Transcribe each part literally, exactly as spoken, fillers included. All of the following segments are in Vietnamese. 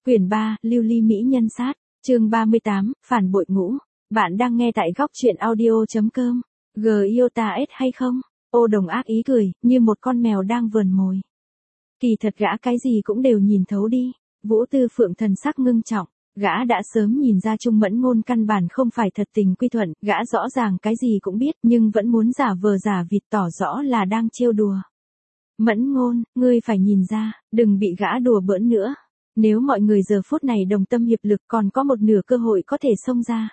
Quyển ba, Lưu ly mỹ nhân sát, chương ba mươi tám, phản bội ngũ. Bạn đang nghe tại góc truyện audio.com. G yêu ta ết hay không? Ô Đồng ác ý cười, như một con mèo đang vờn mồi. Kỳ thật gã cái gì cũng đều nhìn thấu đi. Vũ Tư Phượng thần sắc ngưng trọng. Gã đã sớm nhìn ra Trung Mẫn Ngôn căn bản không phải thật tình quy thuận, gã rõ ràng cái gì cũng biết nhưng vẫn muốn giả vờ giả vịt tỏ rõ là đang trêu đùa. Mẫn Ngôn, ngươi phải nhìn ra, đừng bị gã đùa bỡn nữa. Nếu mọi người giờ phút này đồng tâm hiệp lực còn có một nửa cơ hội có thể xông ra.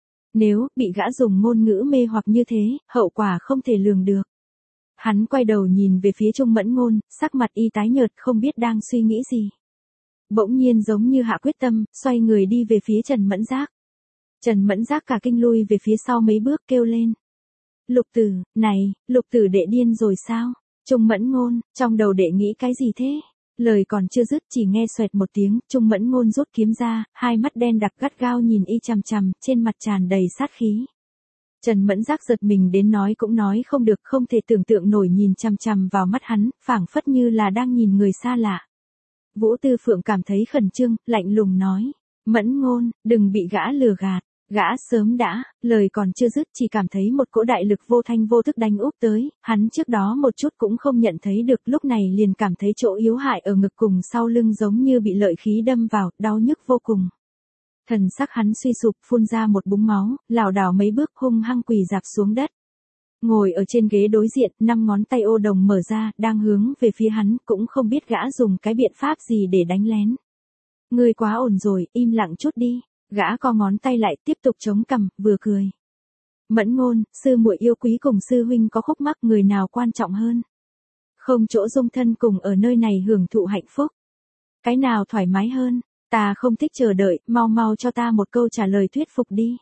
Nếu bị gã dùng ngôn ngữ mê hoặc như thế, hậu quả không thể lường được. Hắn quay đầu nhìn về phía Trung Mẫn Ngôn, sắc mặt y tái nhợt không biết đang suy nghĩ gì. Bỗng nhiên giống như hạ quyết tâm, xoay người đi về phía Trần Mẫn Giác. Trần Mẫn Giác cả kinh lui về phía sau mấy bước kêu lên. Lục Tử, này, Lục Tử đệ điên rồi sao? Trung Mẫn Ngôn, trong đầu đệ nghĩ cái gì thế? Lời còn chưa dứt chỉ nghe xoẹt một tiếng, Trung Mẫn Ngôn rút kiếm ra, hai mắt đen đặc gắt gao nhìn y chằm chằm, trên mặt tràn đầy sát khí. Trần Mẫn Giác giật mình đến nói cũng nói không được, không thể tưởng tượng nổi nhìn chằm chằm vào mắt hắn, phảng phất như là đang nhìn người xa lạ. Vũ Tư Phượng cảm thấy khẩn trương, lạnh lùng nói, Mẫn Ngôn, đừng bị gã lừa gạt. Gã sớm đã, lời còn chưa dứt chỉ cảm thấy một cỗ đại lực vô thanh vô thức đánh úp tới, hắn trước đó một chút cũng không nhận thấy được, lúc này liền cảm thấy chỗ yếu hại ở ngực cùng sau lưng giống như bị lợi khí đâm vào, đau nhức vô cùng. Thần sắc hắn suy sụp, phun ra một búng máu, lảo đảo mấy bước hung hăng quỳ rạp xuống đất. Ngồi ở trên ghế đối diện, năm ngón tay Ô Đồng mở ra, đang hướng về phía hắn, cũng không biết gã dùng cái biện pháp gì để đánh lén. Ngươi quá ổn rồi, im lặng chút đi. Gã co ngón tay lại tiếp tục chống cằm, vừa cười. Mẫn Ngôn, sư muội yêu quý cùng sư huynh có khúc mắc, người nào quan trọng hơn? Không chỗ dung thân cùng ở nơi này hưởng thụ hạnh phúc. Cái nào thoải mái hơn? Ta không thích chờ đợi, mau mau cho ta một câu trả lời thuyết phục đi.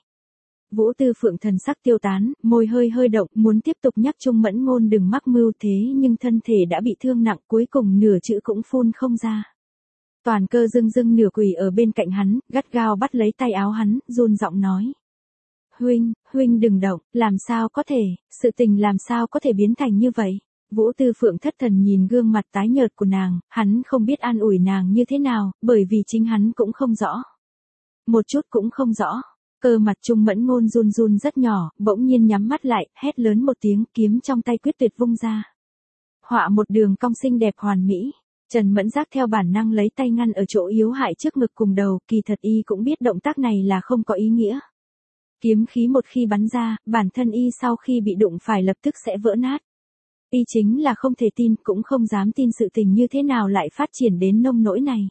Vũ Tư Phượng thần sắc tiêu tán, môi hơi hơi động, muốn tiếp tục nhắc Trung Mẫn Ngôn đừng mắc mưu thế nhưng thân thể đã bị thương nặng, cuối cùng nửa chữ cũng phun không ra. Toàn Cơ dưng dưng nửa quỳ ở bên cạnh hắn, gắt gao bắt lấy tay áo hắn, run giọng nói. Huynh, huynh đừng động, làm sao có thể, sự tình làm sao có thể biến thành như vậy? Vũ Tư Phượng thất thần nhìn gương mặt tái nhợt của nàng, hắn không biết an ủi nàng như thế nào, bởi vì chính hắn cũng không rõ. Một chút cũng không rõ. Cơ mặt Trung Mẫn Ngôn run run rất nhỏ, bỗng nhiên nhắm mắt lại, hét lớn một tiếng, kiếm trong tay quyết tuyệt vung ra. Họa một đường cong xinh đẹp hoàn mỹ. Trần Mẫn Giác theo bản năng lấy tay ngăn ở chỗ yếu hại trước ngực cùng đầu, kỳ thật y cũng biết động tác này là không có ý nghĩa. Kiếm khí một khi bắn ra, bản thân y sau khi bị đụng phải lập tức sẽ vỡ nát. Y chính là không thể tin, cũng không dám tin sự tình như thế nào lại phát triển đến nông nỗi này.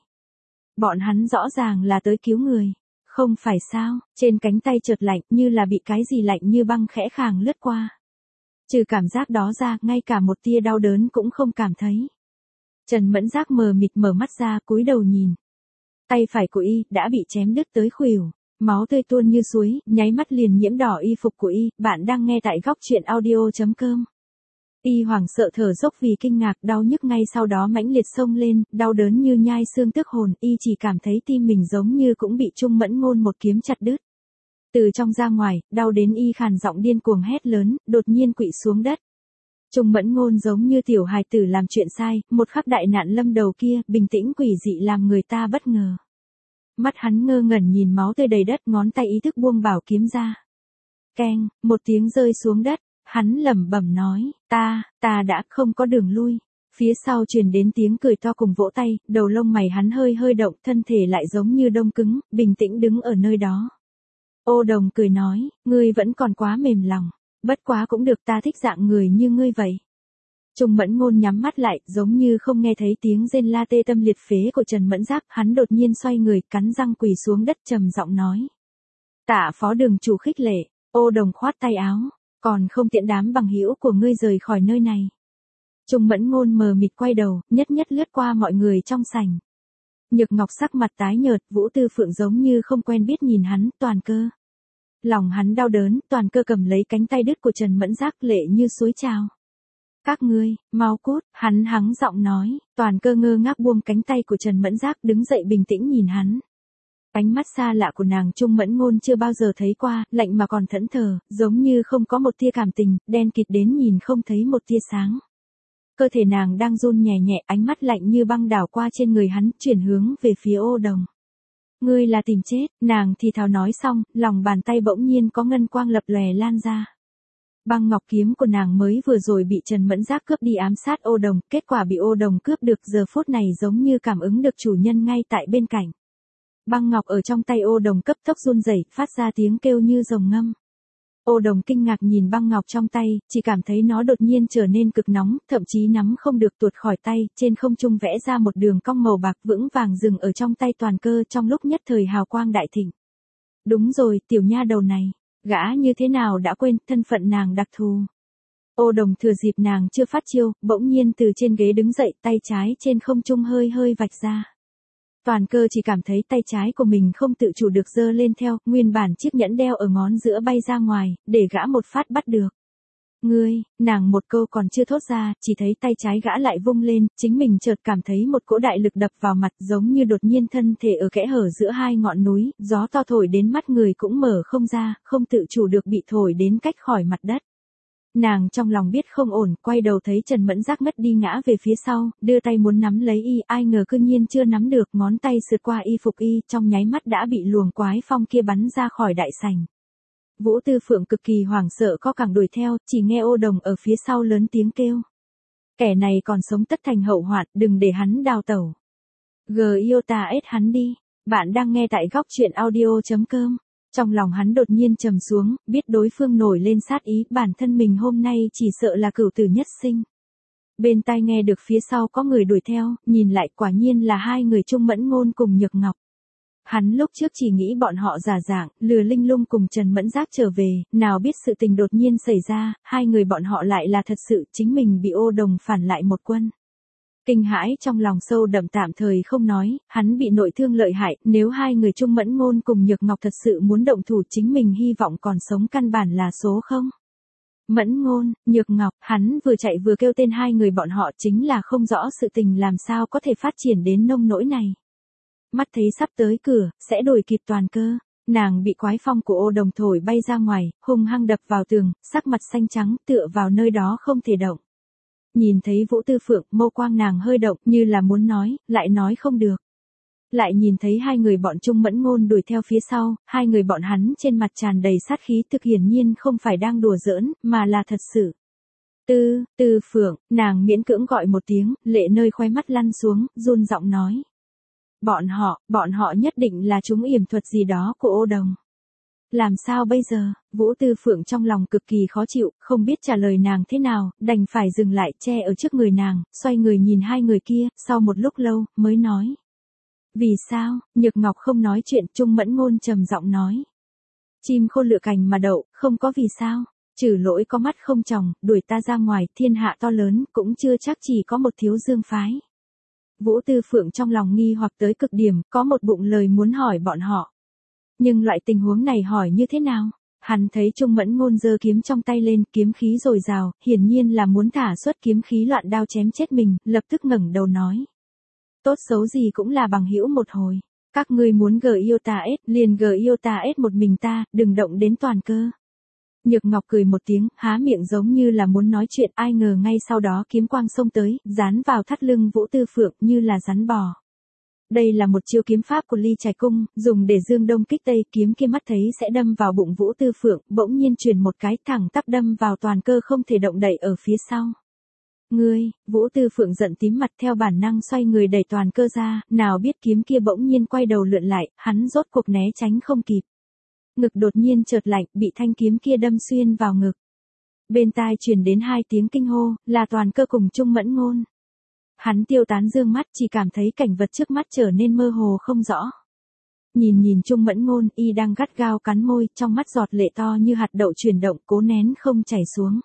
Bọn hắn rõ ràng là tới cứu người. Không phải sao, trên cánh tay chợt lạnh như là bị cái gì lạnh như băng khẽ khàng lướt qua. Trừ cảm giác đó ra, ngay cả một tia đau đớn cũng không cảm thấy. Trần Mẫn Giác mờ mịt mở mắt ra, cúi đầu nhìn. Tay phải của y đã bị chém đứt tới khuỷu, máu tươi tuôn như suối, nháy mắt liền nhiễm đỏ y phục của y. Bạn đang nghe tại góc truyện audio.com. Y hoảng sợ thở dốc vì kinh ngạc, đau nhức ngay sau đó mãnh liệt xông lên, đau đớn như nhai xương tước hồn, y chỉ cảm thấy tim mình giống như cũng bị Trung Mẫn Ngôn một kiếm chặt đứt. Từ trong ra ngoài, đau đến y khàn giọng điên cuồng hét lớn, đột nhiên quỵ xuống đất. Trung Mẫn Ngôn giống như tiểu hài tử làm chuyện sai, một khắc đại nạn lâm đầu kia, bình tĩnh quỷ dị làm người ta bất ngờ. Mắt hắn ngơ ngẩn nhìn máu tươi đầy đất, ngón tay ý thức buông bảo kiếm ra. Keng, một tiếng rơi xuống đất, hắn lẩm bẩm nói, ta, ta đã không có đường lui. Phía sau truyền đến tiếng cười to cùng vỗ tay, đầu lông mày hắn hơi hơi động, thân thể lại giống như đông cứng, bình tĩnh đứng ở nơi đó. Ô Đồng cười nói, ngươi vẫn còn quá mềm lòng. Bất quá cũng được, ta thích dạng người như ngươi vậy. Trung Mẫn Ngôn nhắm mắt lại, giống như không nghe thấy tiếng rên la tê tâm liệt phế của Trần Mẫn Giác, hắn đột nhiên xoay người, cắn răng quỳ xuống đất trầm giọng nói. Tạ phó đường chủ khích lệ. Ô Đồng khoát tay áo, còn không tiện đám bằng hữu của ngươi rời khỏi nơi này. Trung Mẫn Ngôn mờ mịt quay đầu, nhất nhất lướt qua mọi người trong sảnh. Nhược Ngọc sắc mặt tái nhợt, Vũ Tư Phượng giống như không quen biết nhìn hắn, Toàn Cơ. Lòng hắn đau đớn, Toàn Cơ cầm lấy cánh tay đứt của Trần Mẫn Giác, lệ như suối trào. Các ngươi, mau cút, hắn hắng giọng nói. Toàn Cơ ngơ ngác buông cánh tay của Trần Mẫn Giác, đứng dậy bình tĩnh nhìn hắn. Ánh mắt xa lạ của nàng Trung Mẫn Ngôn chưa bao giờ thấy qua, lạnh mà còn thẫn thờ, giống như không có một tia cảm tình, đen kịt đến nhìn không thấy một tia sáng. Cơ thể nàng đang run nhẹ nhẹ, ánh mắt lạnh như băng đảo qua trên người hắn, chuyển hướng về phía Ô Đồng. Ngươi là tìm chết, nàng thì thào nói xong, lòng bàn tay bỗng nhiên có ngân quang lập lòe lan ra. Băng ngọc kiếm của nàng mới vừa rồi bị Trần Mẫn Giác cướp đi ám sát Ô Đồng, kết quả bị Ô Đồng cướp được, giờ phút này giống như cảm ứng được chủ nhân ngay tại bên cạnh. Băng ngọc ở trong tay Ô Đồng cấp tốc run rẩy, phát ra tiếng kêu như rồng ngâm. Ô Đồng kinh ngạc nhìn băng ngọc trong tay, chỉ cảm thấy nó đột nhiên trở nên cực nóng, thậm chí nắm không được tuột khỏi tay, trên không trung vẽ ra một đường cong màu bạc vững vàng dừng ở trong tay Toàn Cơ, trong lúc nhất thời hào quang đại thịnh. Đúng rồi, tiểu nha đầu này, gã như thế nào đã quên thân phận nàng đặc thù. Ô Đồng thừa dịp nàng chưa phát chiêu, bỗng nhiên từ trên ghế đứng dậy, tay trái trên không trung hơi hơi vạch ra. Toàn Cơ chỉ cảm thấy tay trái của mình không tự chủ được giơ lên theo, nguyên bản chiếc nhẫn đeo ở ngón giữa bay ra ngoài, để gã một phát bắt được. Ngươi, nàng một câu còn chưa thốt ra, chỉ thấy tay trái gã lại vung lên, chính mình chợt cảm thấy một cỗ đại lực đập vào mặt, giống như đột nhiên thân thể ở kẽ hở giữa hai ngọn núi, gió to thổi đến mắt người cũng mở không ra, không tự chủ được bị thổi đến cách khỏi mặt đất. Nàng trong lòng biết không ổn, quay đầu thấy Trần Mẫn Giác ngất đi ngã về phía sau, đưa tay muốn nắm lấy y, ai ngờ cư nhiên chưa nắm được, ngón tay sượt qua y phục y, trong nháy mắt đã bị luồng quái phong kia bắn ra khỏi đại sảnh. Vũ Tư Phượng cực kỳ hoảng sợ co cẳng đuổi theo, chỉ nghe Ô Đồng ở phía sau lớn tiếng kêu. Kẻ này còn sống tất thành hậu hoạn, đừng để hắn đào tẩu. Giota ết hắn đi. Bạn đang nghe tại góc truyện audio chấm com. Trong lòng hắn đột nhiên trầm xuống, biết đối phương nổi lên sát ý, bản thân mình hôm nay chỉ sợ là cửu tử nhất sinh. Bên tai nghe được phía sau có người đuổi theo, nhìn lại quả nhiên là hai người Trung Mẫn Ngôn cùng Nhược Ngọc. Hắn lúc trước chỉ nghĩ bọn họ giả dạng, lừa Linh Lung cùng Trần Mẫn Giác trở về, nào biết sự tình đột nhiên xảy ra, hai người bọn họ lại là thật sự, chính mình bị Ô Đồng phản lại một quân. Kinh hãi trong lòng sâu đậm tạm thời không nói, hắn bị nội thương lợi hại, nếu hai người Trung Mẫn Ngôn cùng Nhược Ngọc thật sự muốn động thủ chính mình hy vọng còn sống căn bản là số không. Mẫn Ngôn, Nhược Ngọc, hắn vừa chạy vừa kêu tên hai người bọn họ chính là không rõ sự tình làm sao có thể phát triển đến nông nỗi này. Mắt thấy sắp tới cửa, sẽ đuổi kịp Toàn Cơ, nàng bị quái phong của Ô Đồng thổi bay ra ngoài, hung hăng đập vào tường, sắc mặt xanh trắng tựa vào nơi đó không thể động. Nhìn thấy Vũ Tư Phượng, mâu quang nàng hơi động như là muốn nói, lại nói không được. Lại nhìn thấy hai người bọn Trung Mẫn Ngôn đuổi theo phía sau, hai người bọn hắn trên mặt tràn đầy sát khí, thực hiển nhiên không phải đang đùa giỡn, mà là thật sự. Tư, Tư Phượng, nàng miễn cưỡng gọi một tiếng, lệ nơi khóe mắt lăn xuống, run giọng nói. Bọn họ, bọn họ nhất định là chúng yểm thuật gì đó của Ô Đồng. Làm sao bây giờ, Vũ Tư Phượng trong lòng cực kỳ khó chịu, không biết trả lời nàng thế nào, đành phải dừng lại che ở trước người nàng, xoay người nhìn hai người kia, sau một lúc lâu, mới nói. Vì sao, Nhược Ngọc không nói chuyện, Trung Mẫn Ngôn trầm giọng nói. Chim khôn lựa cành mà đậu, không có vì sao, trừ lỗi có mắt không tròng, đuổi ta ra ngoài, thiên hạ to lớn, cũng chưa chắc chỉ có một thiếu dương phái. Vũ Tư Phượng trong lòng nghi hoặc tới cực điểm, có một bụng lời muốn hỏi bọn họ. Nhưng loại tình huống này hỏi như thế nào? Hắn thấy Trung Mẫn Ngôn giơ kiếm trong tay lên, kiếm khí dồi dào, hiển nhiên là muốn thả xuất kiếm khí loạn đao chém chết mình, lập tức ngẩng đầu nói. Tốt xấu gì cũng là bằng hữu một hồi. Các ngươi muốn Giota ết, liền Giota ết một mình ta, đừng động đến Toàn Cơ. Nhược Ngọc cười một tiếng, há miệng giống như là muốn nói chuyện, ai ngờ ngay sau đó kiếm quang xông tới, dán vào thắt lưng Vũ Tư Phượng như là rắn bò. Đây là một chiêu kiếm pháp của Ly Trạch Cung, dùng để dương đông kích tây, kiếm kia mắt thấy sẽ đâm vào bụng Vũ Tư Phượng, bỗng nhiên chuyển một cái thẳng tắp đâm vào Toàn Cơ không thể động đậy ở phía sau. Ngươi, Vũ Tư Phượng giận tím mặt theo bản năng xoay người đẩy Toàn Cơ ra, nào biết kiếm kia bỗng nhiên quay đầu lượn lại, hắn rốt cuộc né tránh không kịp. Ngực đột nhiên chợt lạnh, bị thanh kiếm kia đâm xuyên vào ngực. Bên tai truyền đến hai tiếng kinh hô, là Toàn Cơ cùng Trung Mẫn Ngôn. Hắn tiêu tán dương mắt, chỉ cảm thấy cảnh vật trước mắt trở nên mơ hồ không rõ. Nhìn nhìn Trung Mẫn Ngôn, y đang gắt gao cắn môi, trong mắt giọt lệ to như hạt đậu chuyển động, cố nén không chảy xuống.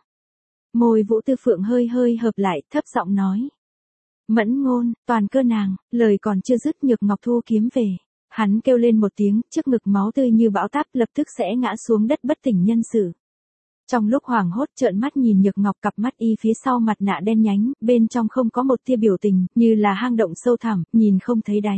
Môi Vũ Tư Phượng hơi hơi hợp lại, thấp giọng nói. Mẫn Ngôn, Toàn Cơ nàng, lời còn chưa dứt, Nhược Ngọc thu kiếm về. Hắn kêu lên một tiếng, trước ngực máu tươi như bão táp, lập tức sẽ ngã xuống đất bất tỉnh nhân sự. Trong lúc hoảng hốt trợn mắt nhìn Nhược Ngọc, cặp mắt y phía sau mặt nạ đen nhánh, bên trong không có một tia biểu tình, như là hang động sâu thẳm, nhìn không thấy đáy.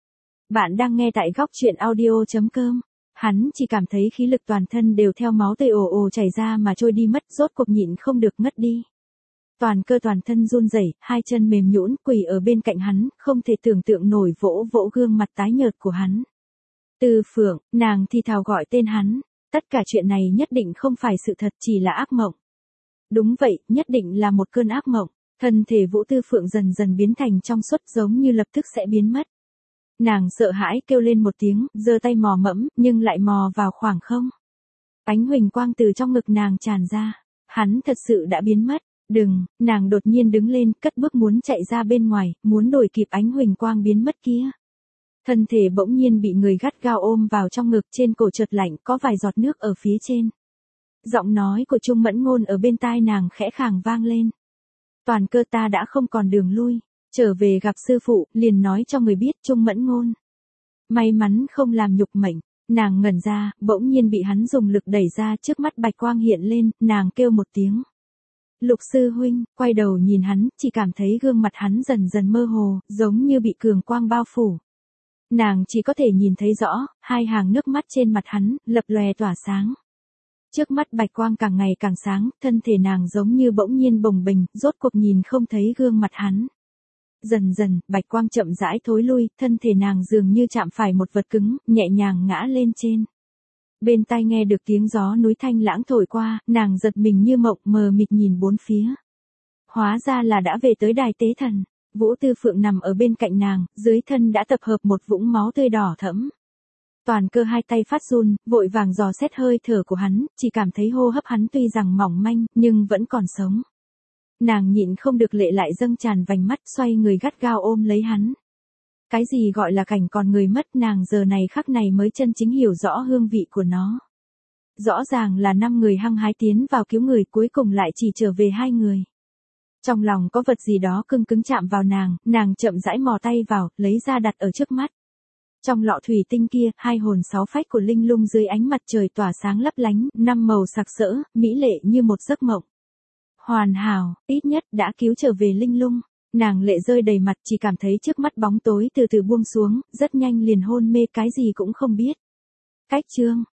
Bạn đang nghe tại góc truyện audio chấm com. Hắn chỉ cảm thấy khí lực toàn thân đều theo máu tươi ồ ồ chảy ra mà trôi đi mất, rốt cuộc nhịn không được ngất đi. Toàn Cơ toàn thân run rẩy, hai chân mềm nhũn quỳ ở bên cạnh hắn, không thể tưởng tượng nổi, vỗ vỗ gương mặt tái nhợt của hắn. Tư Phượng, nàng thì thào gọi tên hắn. Tất cả chuyện này nhất định không phải sự thật, chỉ là ác mộng. Đúng vậy, nhất định là một cơn ác mộng. Thân thể Vũ Tư Phượng dần dần biến thành trong suốt, giống như lập tức sẽ biến mất. Nàng sợ hãi kêu lên một tiếng, giơ tay mò mẫm, nhưng lại mò vào khoảng không. Ánh huỳnh quang từ trong ngực nàng tràn ra. Hắn thật sự đã biến mất. Đừng, nàng đột nhiên đứng lên, cất bước muốn chạy ra bên ngoài, muốn đuổi kịp ánh huỳnh quang biến mất kia. Thân thể bỗng nhiên bị người gắt gao ôm vào trong ngực, trên cổ chợt lạnh, có vài giọt nước ở phía trên. Giọng nói của Trung Mẫn Ngôn ở bên tai nàng khẽ khàng vang lên. Toàn Cơ, ta đã không còn đường lui, trở về gặp sư phụ, liền nói cho người biết. Trung Mẫn Ngôn. May mắn không làm nhục mệnh, nàng ngẩn ra, bỗng nhiên bị hắn dùng lực đẩy ra, trước mắt bạch quang hiện lên, nàng kêu một tiếng. Lục sư huynh, quay đầu nhìn hắn, chỉ cảm thấy gương mặt hắn dần dần mơ hồ, giống như bị cường quang bao phủ. Nàng chỉ có thể nhìn thấy rõ, hai hàng nước mắt trên mặt hắn, lập lòe tỏa sáng. Trước mắt bạch quang càng ngày càng sáng, thân thể nàng giống như bỗng nhiên bồng bềnh, rốt cuộc nhìn không thấy gương mặt hắn. Dần dần, bạch quang chậm rãi thối lui, thân thể nàng dường như chạm phải một vật cứng, nhẹ nhàng ngã lên trên. Bên tai nghe được tiếng gió núi thanh lãng thổi qua, nàng giật mình như mộng, mờ mịt nhìn bốn phía. Hóa ra là đã về tới đài tế thần. Vũ Tư Phượng nằm ở bên cạnh nàng, dưới thân đã tập hợp một vũng máu tươi đỏ thẫm. Toàn Cơ hai tay phát run, vội vàng dò xét hơi thở của hắn, chỉ cảm thấy hô hấp hắn tuy rằng mỏng manh, nhưng vẫn còn sống. Nàng nhịn không được lệ lại dâng tràn vành mắt, xoay người gắt gao ôm lấy hắn. Cái gì gọi là cảnh còn người mất, nàng giờ này khắc này mới chân chính hiểu rõ hương vị của nó. Rõ ràng là năm người hăng hái tiến vào cứu người, cuối cùng lại chỉ trở về hai người. Trong lòng có vật gì đó cưng cứng chạm vào nàng, nàng chậm rãi mò tay vào, lấy ra đặt ở trước mắt. Trong lọ thủy tinh kia, hai hồn sáu phách của Linh Lung dưới ánh mặt trời tỏa sáng lấp lánh, năm màu sặc sỡ, mỹ lệ như một giấc mộng. Hoàn hảo, ít nhất đã cứu trở về Linh Lung. Nàng lệ rơi đầy mặt, chỉ cảm thấy trước mắt bóng tối từ từ buông xuống, rất nhanh liền hôn mê, cái gì cũng không biết. Cách chương